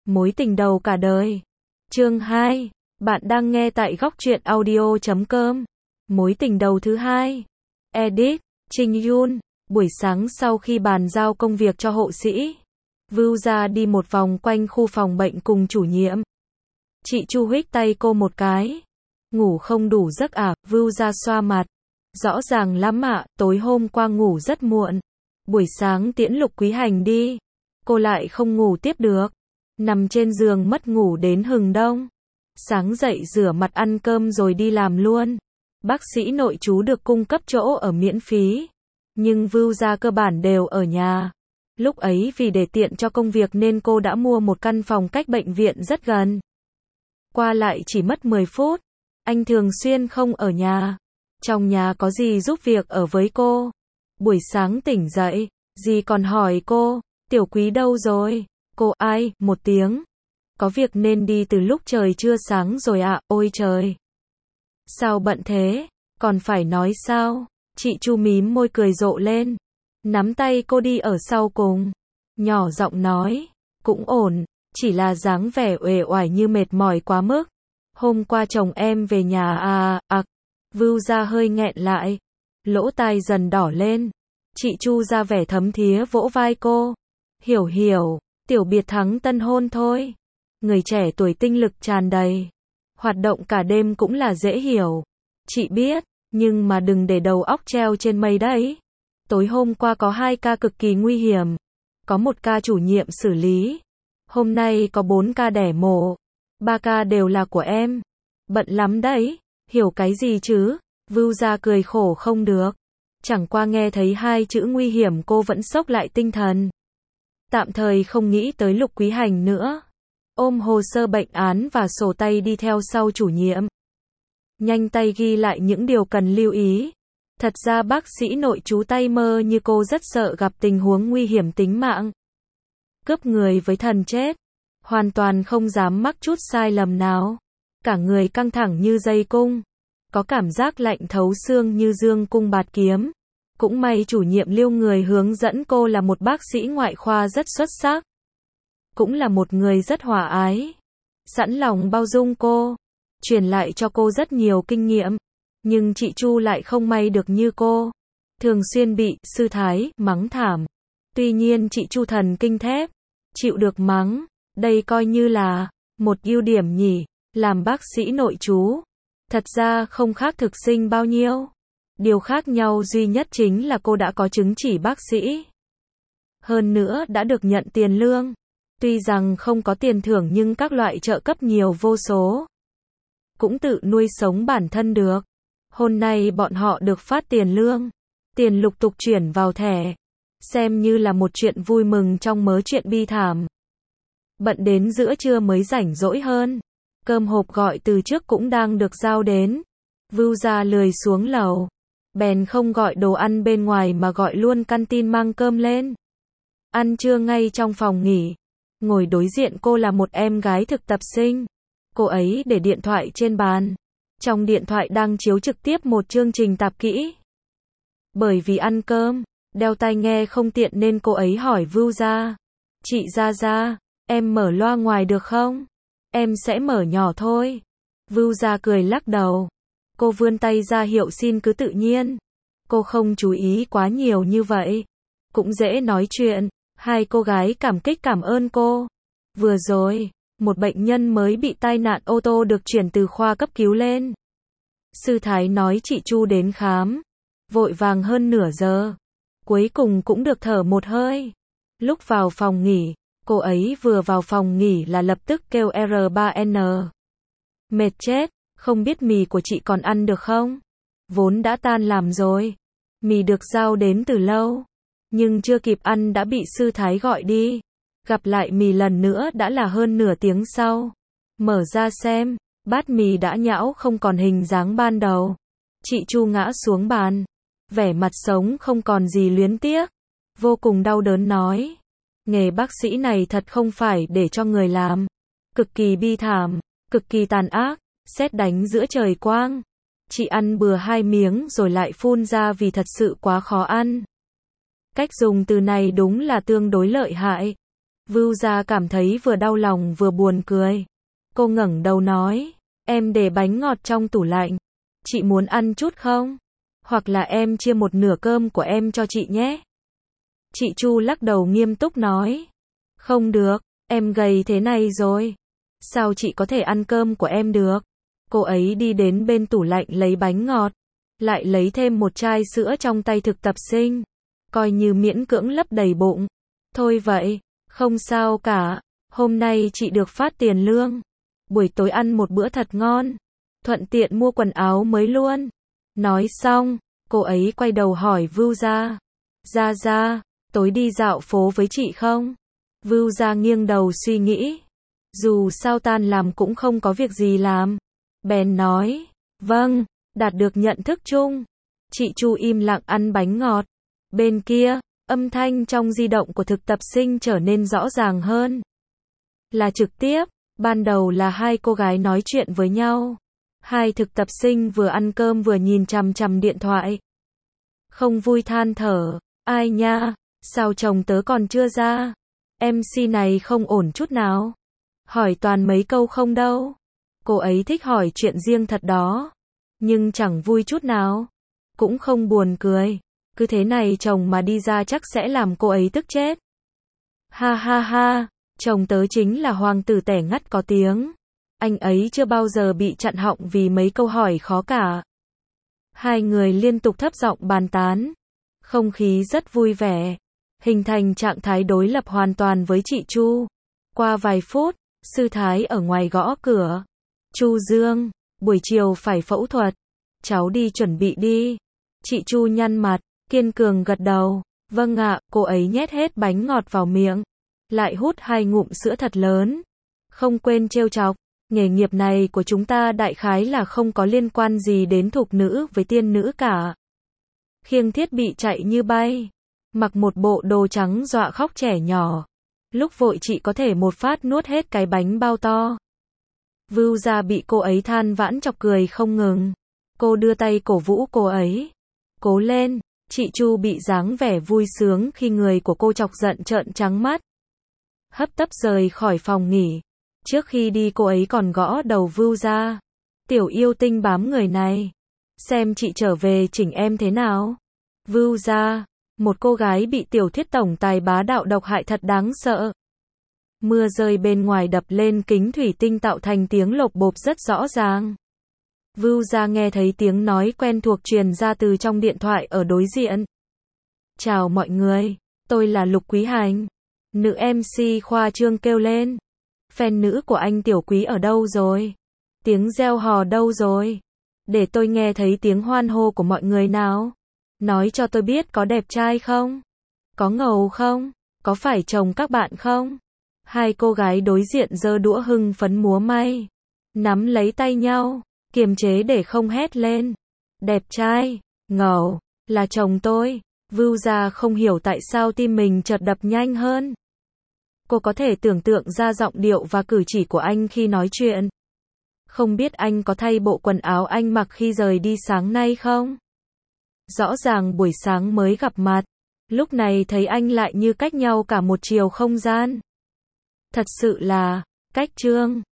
Mối tình đầu cả đời. Chương 2. Bạn đang nghe tại góc truyện audio.com. Mối tình đầu thứ hai. Edit, Trình Yun. Buổi sáng sau khi bàn giao công việc cho hộ sĩ, Vưu Gia đi một vòng quanh khu phòng bệnh cùng chủ nhiệm. Chị Chu huých tay cô một cái. Ngủ không đủ giấc à? Vưu Gia xoa mặt. Rõ ràng lắm ạ, tối hôm qua ngủ rất muộn. Buổi sáng tiễn Lục Quý Hành đi. Cô lại không ngủ tiếp được. Nằm trên giường mất ngủ đến hừng đông. Sáng dậy rửa mặt ăn cơm rồi đi làm luôn. Bác sĩ nội trú được cung cấp chỗ ở miễn phí. Nhưng Vưu Gia cơ bản đều ở nhà. Lúc ấy vì để tiện cho công việc nên cô đã mua một căn phòng cách bệnh viện rất gần. Qua lại chỉ mất 10 phút. Anh thường xuyên không ở nhà. Trong nhà có dì giúp việc ở với cô. Buổi sáng tỉnh dậy, dì còn hỏi cô, Tiểu Quý đâu rồi? Cô ai, một tiếng. Có việc nên đi từ lúc trời chưa sáng rồi ạ, ôi trời. Sao bận thế? Còn phải nói sao? Chị Chu mím môi cười rộ lên. Nắm tay cô đi ở sau cùng. Nhỏ giọng nói, cũng ổn, chỉ là dáng vẻ uể oải như mệt mỏi quá mức. Hôm qua chồng em về nhà à. Vưu Gia hơi nghẹn lại. Lỗ tai dần đỏ lên. Chị Chu ra vẻ thấm thía vỗ vai cô. Hiểu, tiểu biệt thắng tân hôn thôi. Người trẻ tuổi tinh lực tràn đầy. Hoạt động cả đêm cũng là dễ hiểu. Chị biết, nhưng mà đừng để đầu óc treo trên mây đấy. Tối hôm qua có 2 ca cực kỳ nguy hiểm. Có 1 ca chủ nhiệm xử lý. Hôm nay có 4 ca đẻ mổ. 3 ca đều là của em. Bận lắm đấy. Hiểu cái gì chứ? Vưu Gia cười khổ không được. Chẳng qua nghe thấy 2 chữ nguy hiểm cô vẫn sốc lại tinh thần. Tạm thời không nghĩ tới Lục Quý Hành nữa. Ôm hồ sơ bệnh án và sổ tay đi theo sau chủ nhiệm. Nhanh tay ghi lại những điều cần lưu ý. Thật ra bác sĩ nội trú tay mơ như cô rất sợ gặp tình huống nguy hiểm tính mạng. Cướp người với thần chết. Hoàn toàn không dám mắc chút sai lầm nào. Cả người căng thẳng như dây cung. Có cảm giác lạnh thấu xương như dương cung bạt kiếm. Cũng may chủ nhiệm Lưu người hướng dẫn cô là một bác sĩ ngoại khoa rất xuất sắc. Cũng là một người rất hòa ái. Sẵn lòng bao dung cô. Truyền lại cho cô rất nhiều kinh nghiệm. Nhưng chị Chu lại không may được như cô. Thường xuyên bị sư thái mắng thảm. Tuy nhiên chị Chu thần kinh thép. Chịu được mắng. Đây coi như là một ưu điểm nhỉ. Làm bác sĩ nội trú. Thật ra không khác thực sinh bao nhiêu. Điều khác nhau duy nhất chính là cô đã có chứng chỉ bác sĩ. Hơn nữa đã được nhận tiền lương. Tuy rằng không có tiền thưởng nhưng các loại trợ cấp nhiều vô số. Cũng tự nuôi sống bản thân được. Hôm nay bọn họ được phát tiền lương. Tiền lục tục chuyển vào thẻ. Xem như là một chuyện vui mừng trong mớ chuyện bi thảm. Bận đến giữa trưa mới rảnh rỗi hơn. Cơm hộp gọi từ trước cũng đang được giao đến. Vưu Gia lười xuống lầu. Bèn không gọi đồ ăn bên ngoài mà gọi luôn canteen mang cơm lên. Ăn trưa ngay trong phòng nghỉ. Ngồi đối diện cô là một em gái thực tập sinh. Cô ấy để điện thoại trên bàn. Trong điện thoại đang chiếu trực tiếp một chương trình tạp kỹ. Bởi vì ăn cơm, đeo tai nghe không tiện nên cô ấy hỏi Vưu Gia. Chị Gia, em mở loa ngoài được không? Em sẽ mở nhỏ thôi. Vưu Gia cười lắc đầu. Cô vươn tay ra hiệu xin cứ tự nhiên. Cô không chú ý quá nhiều như vậy. Cũng dễ nói chuyện. 2 cô gái cảm kích cảm ơn cô. Vừa rồi, một bệnh nhân mới bị tai nạn ô tô được chuyển từ khoa cấp cứu lên. Sư thái nói chị Chu đến khám. Vội vàng hơn nửa giờ. Cuối cùng cũng được thở một hơi. Lúc vào phòng nghỉ, cô ấy vừa vào phòng nghỉ là lập tức kêu R3N. Mệt chết, không biết mì của chị còn ăn được không? Vốn đã tan làm rồi. Mì được giao đến từ lâu. Nhưng chưa kịp ăn đã bị sư thái gọi đi. Gặp lại mì lần nữa đã là hơn nửa tiếng sau. Mở ra xem, bát mì đã nhão không còn hình dáng ban đầu. Chị Chu ngã xuống bàn. Vẻ mặt sống không còn gì luyến tiếc. Vô cùng đau đớn nói. Nghề bác sĩ này thật không phải để cho người làm. Cực kỳ bi thảm, cực kỳ tàn ác, sét đánh giữa trời quang. Chị ăn bừa 2 miếng rồi lại phun ra vì thật sự quá khó ăn. Cách dùng từ này đúng là tương đối lợi hại. Vưu Gia cảm thấy vừa đau lòng vừa buồn cười. Cô ngẩng đầu nói, em để bánh ngọt trong tủ lạnh. Chị muốn ăn chút không? Hoặc là em chia một nửa cơm của em cho chị nhé. Chị Chu lắc đầu nghiêm túc nói, không được, em gầy thế này rồi. Sao chị có thể ăn cơm của em được? Cô ấy đi đến bên tủ lạnh lấy bánh ngọt, lại lấy thêm một chai sữa trong tay thực tập sinh. Coi như miễn cưỡng lấp đầy bụng. Thôi vậy, không sao cả, hôm nay chị được phát tiền lương. Buổi tối ăn một bữa thật ngon, thuận tiện mua quần áo mới luôn. Nói xong, cô ấy quay đầu hỏi Vưu Gia. Gia, tối đi dạo phố với chị không? Vưu Gia nghiêng đầu suy nghĩ. Dù sao tan làm cũng không có việc gì làm. Bèn nói, vâng, đạt được nhận thức chung. Chị Chu im lặng ăn bánh ngọt. Bên kia, âm thanh trong di động của thực tập sinh trở nên rõ ràng hơn. Là trực tiếp, ban đầu là hai cô gái nói chuyện với nhau. Hai thực tập sinh vừa ăn cơm vừa nhìn chằm chằm điện thoại. Không vui than thở, ai nha, sao chồng tớ còn chưa ra? MC này không ổn chút nào. Hỏi toàn mấy câu không đâu. Cô ấy thích hỏi chuyện riêng thật đó. Nhưng chẳng vui chút nào. Cũng không buồn cười. Cứ thế này chồng mà đi ra chắc sẽ làm cô ấy tức chết. Ha ha ha, chồng tớ chính là hoàng tử tẻ ngắt có tiếng. Anh ấy chưa bao giờ bị chặn họng vì mấy câu hỏi khó cả. Hai người liên tục thấp giọng bàn tán. Không khí rất vui vẻ. Hình thành trạng thái đối lập hoàn toàn với chị Chu. Qua vài phút, sư thái ở ngoài gõ cửa. Chu Dương, buổi chiều phải phẫu thuật. Cháu đi chuẩn bị đi. Chị Chu nhăn mặt, kiên cường gật đầu. Vâng ạ, cô ấy nhét hết bánh ngọt vào miệng. Lại hút 2 ngụm sữa thật lớn. Không quên trêu chọc. Nghề nghiệp này của chúng ta đại khái là không có liên quan gì đến thục nữ với tiên nữ cả. Khiêng thiết bị chạy như bay. Mặc một bộ đồ trắng dọa khóc trẻ nhỏ. Lúc vội chị có thể một phát nuốt hết cái bánh bao to. Vưu Gia bị cô ấy than vãn chọc cười không ngừng. Cô đưa tay cổ vũ cô ấy. Cố lên, chị Chu bị dáng vẻ vui sướng khi người của cô chọc giận trợn trắng mắt. Hấp tấp rời khỏi phòng nghỉ. Trước khi đi cô ấy còn gõ đầu Vưu Gia. Tiểu yêu tinh bám người này. Xem chị trở về chỉnh em thế nào. Vưu Gia, một cô gái bị tiểu thuyết tổng tài bá đạo độc hại thật đáng sợ. Mưa rơi bên ngoài đập lên kính thủy tinh tạo thành tiếng lộp bộp rất rõ ràng. Vưu Gia nghe thấy tiếng nói quen thuộc truyền ra từ trong điện thoại ở đối diện. Chào mọi người, tôi là Lục Quý Hành. Nữ MC khoa trương kêu lên. Fan nữ của anh Tiểu Quý ở đâu rồi? Tiếng reo hò đâu rồi? Để tôi nghe thấy tiếng hoan hô của mọi người nào. Nói cho tôi biết có đẹp trai không? Có ngầu không? Có phải chồng các bạn không? Hai cô gái đối diện giơ đũa hưng phấn múa may. Nắm lấy tay nhau, kiềm chế để không hét lên. Đẹp trai, ngầu, là chồng tôi. Vưu Gia không hiểu tại sao tim mình chợt đập nhanh hơn. Cô có thể tưởng tượng ra giọng điệu và cử chỉ của anh khi nói chuyện. Không biết anh có thay bộ quần áo anh mặc khi rời đi sáng nay không? Rõ ràng buổi sáng mới gặp mặt. Lúc này thấy anh lại như cách nhau cả một chiều không gian. Thật sự là, cách trương.